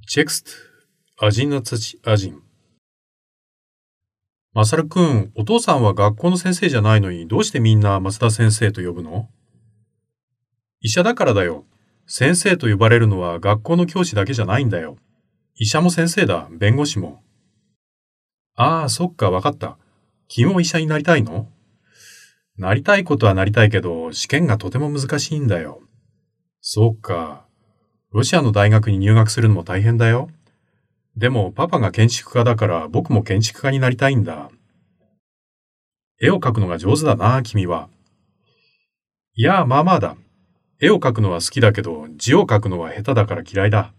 Текст один. マサルくん、お父さんは学校の先生じゃないのにどうしてみんな増田先生と呼ぶの？医者だからだよ。先生と呼ばれるのは学校の教師だけじゃないんだよ。医者も先生だ、弁護士も。ああ、そっか、わかった。君も医者になりたいの？なりたいことはなりたいけど、試験がとても難しいんだよ。そうか。ロシアの大学に入学するのも大変だよ。でもパパが建築家だから僕も建築家になりたいんだ。絵を描くのが上手だな、君は。いや、まあまあだ。絵を描くのは好きだけど、字を書くのは下手だから嫌いだ。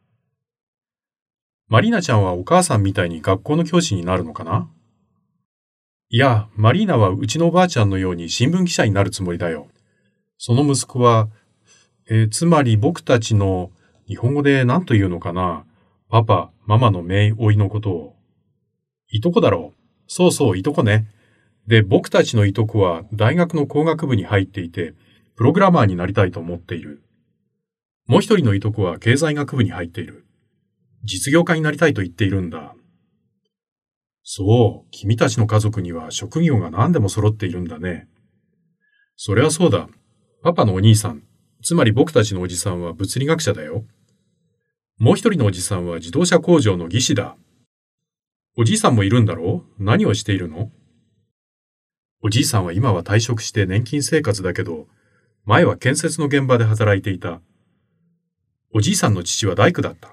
マリーナちゃんはお母さんみたいに学校の教師になるのかな？いや、マリーナはうちのおばあちゃんのように新聞記者になるつもりだよ。その息子は、つまり僕たちの、日本語で何と言うのかな？パパ、ママの姪甥のことを。いとこだろう。そうそう、いとこね。で、僕たちのいとこは大学の工学部に入っていて、プログラマーになりたいと思っている。もう一人のいとこは経済学部に入っている。実業家になりたいと言っているんだ。そう、君たちの家族には職業が何でも揃っているんだね。それはそうだ。パパのお兄さん、つまり僕たちのおじさんは物理学者だよ。もう一人のおじさんは自動車工場の技師だ。おじいさんもいるんだろう？何をしているの？おじいさんは今は退職して年金生活だけど、前は建設の現場で働いていた。おじいさんの父は大工だった。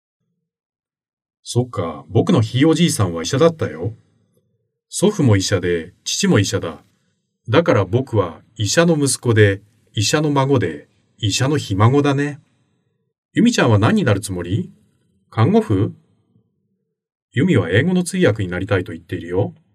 そっか、僕のひいおじいさんは医者だったよ。祖父も医者で、父も医者だ。だから僕は医者の息子で、医者の孫で、医者のひ孫だね。ユミちゃんは何になるつもり？看護婦？ユミは英語の通訳になりたいと言っているよ。